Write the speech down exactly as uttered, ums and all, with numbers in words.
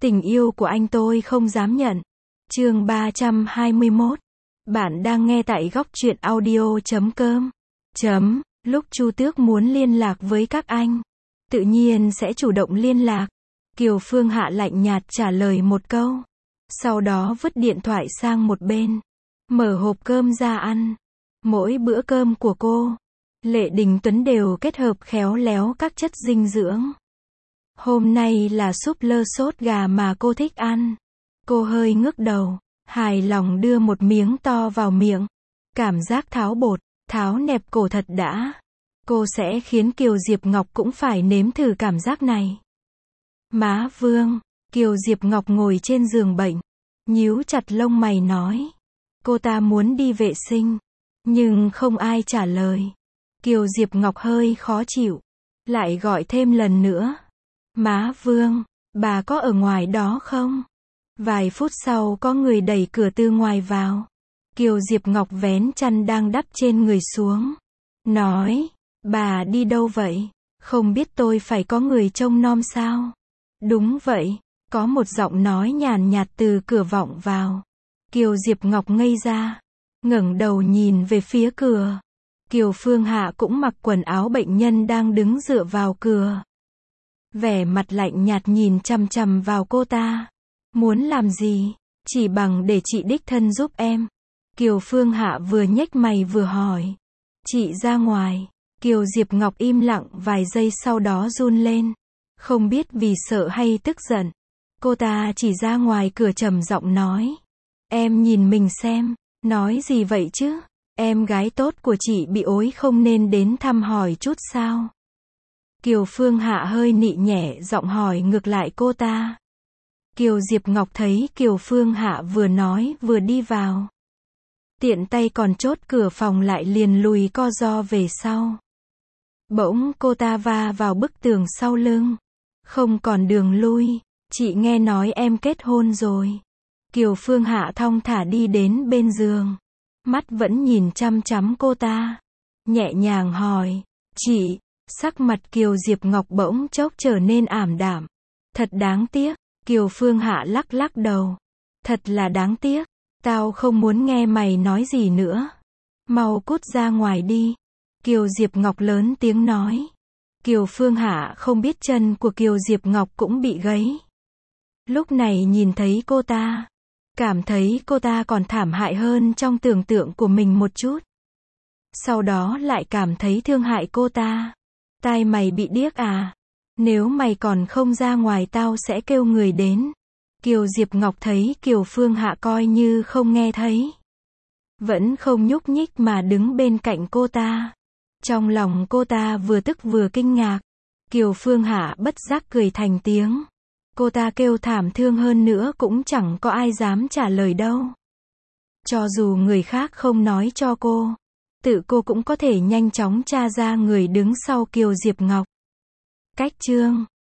Tình yêu của anh tôi không dám nhận. Chương ba trăm hai mươi mốt. Bạn đang nghe tại góc truyện audio chấm com. Chấm, lúc Chu Tước muốn liên lạc với các anh, tự nhiên sẽ chủ động liên lạc. Kiều Phương Hạ lạnh nhạt trả lời một câu. Sau đó vứt điện thoại sang một bên. Mở hộp cơm ra ăn. Mỗi bữa cơm của cô, Lệ Đình Tuấn đều kết hợp khéo léo các chất dinh dưỡng. Hôm nay là súp lơ sốt gà mà cô thích ăn. Cô hơi ngước đầu, hài lòng đưa một miếng to vào miệng. Cảm giác tháo bột, tháo nẹp cổ thật đã. Cô sẽ khiến Kiều Diệp Ngọc cũng phải nếm thử cảm giác này. Má Vương, Kiều Diệp Ngọc ngồi trên giường bệnh, nhíu chặt lông mày nói. Cô ta muốn đi vệ sinh, nhưng không ai trả lời. Kiều Diệp Ngọc hơi khó chịu, lại gọi thêm lần nữa. Má Vương, bà có ở ngoài đó không? Vài phút sau có người đẩy cửa từ ngoài vào. Kiều Diệp Ngọc vén chăn đang đắp trên người xuống. Nói, bà đi đâu vậy? Không biết tôi phải có người trông nom sao? Đúng vậy, có một giọng nói nhàn nhạt từ cửa vọng vào. Kiều Diệp Ngọc ngây ra, ngẩng đầu nhìn về phía cửa. Kiều Phương Hạ cũng mặc quần áo bệnh nhân đang đứng dựa vào cửa. Vẻ mặt lạnh nhạt nhìn chằm chằm vào cô ta. Muốn làm gì? Chỉ bằng để chị đích thân giúp em. Kiều Phương Hạ vừa nhếch mày vừa hỏi. Chị ra ngoài. Kiều Diệp Ngọc im lặng vài giây sau đó run lên. Không biết vì sợ hay tức giận. Cô ta chỉ ra ngoài cửa trầm giọng nói. Em nhìn mình xem. Nói gì vậy chứ? Em gái tốt của chị bị ối không nên đến thăm hỏi chút sao? Kiều Phương Hạ hơi nị nhẹ giọng hỏi ngược lại cô ta. Kiều Diệp Ngọc thấy Kiều Phương Hạ vừa nói vừa đi vào. Tiện tay còn chốt cửa phòng lại liền lùi co ro về sau. Bỗng cô ta va vào bức tường sau lưng. Không còn đường lui, chị nghe nói em kết hôn rồi. Kiều Phương Hạ thong thả đi đến bên giường. Mắt vẫn nhìn chăm chăm cô ta. Nhẹ nhàng hỏi, chị, sắc mặt Kiều Diệp Ngọc bỗng chốc trở nên ảm đạm. Thật đáng tiếc, Kiều Phương Hạ lắc lắc đầu. Thật là đáng tiếc, tao không muốn nghe mày nói gì nữa. Mau cút ra ngoài đi. Kiều Diệp Ngọc lớn tiếng nói. Kiều Phương Hạ không biết chân của Kiều Diệp Ngọc cũng bị gãy. Lúc này nhìn thấy cô ta, cảm thấy cô ta còn thảm hại hơn trong tưởng tượng của mình một chút. Sau đó lại cảm thấy thương hại cô ta. Tai mày bị điếc à? Nếu mày còn không ra ngoài tao sẽ kêu người đến. Kiều Diệp Ngọc thấy Kiều Phương Hạ coi như không nghe thấy. Vẫn không nhúc nhích mà đứng bên cạnh cô ta. Trong lòng cô ta vừa tức vừa kinh ngạc. Kiều Phương Hạ bất giác cười thành tiếng. Cô ta kêu thảm thương hơn nữa cũng chẳng có ai dám trả lời đâu. Cho dù người khác không nói cho cô, tự cô cũng có thể nhanh chóng tra ra người đứng sau Kiều Diệp Ngọc. Cách chương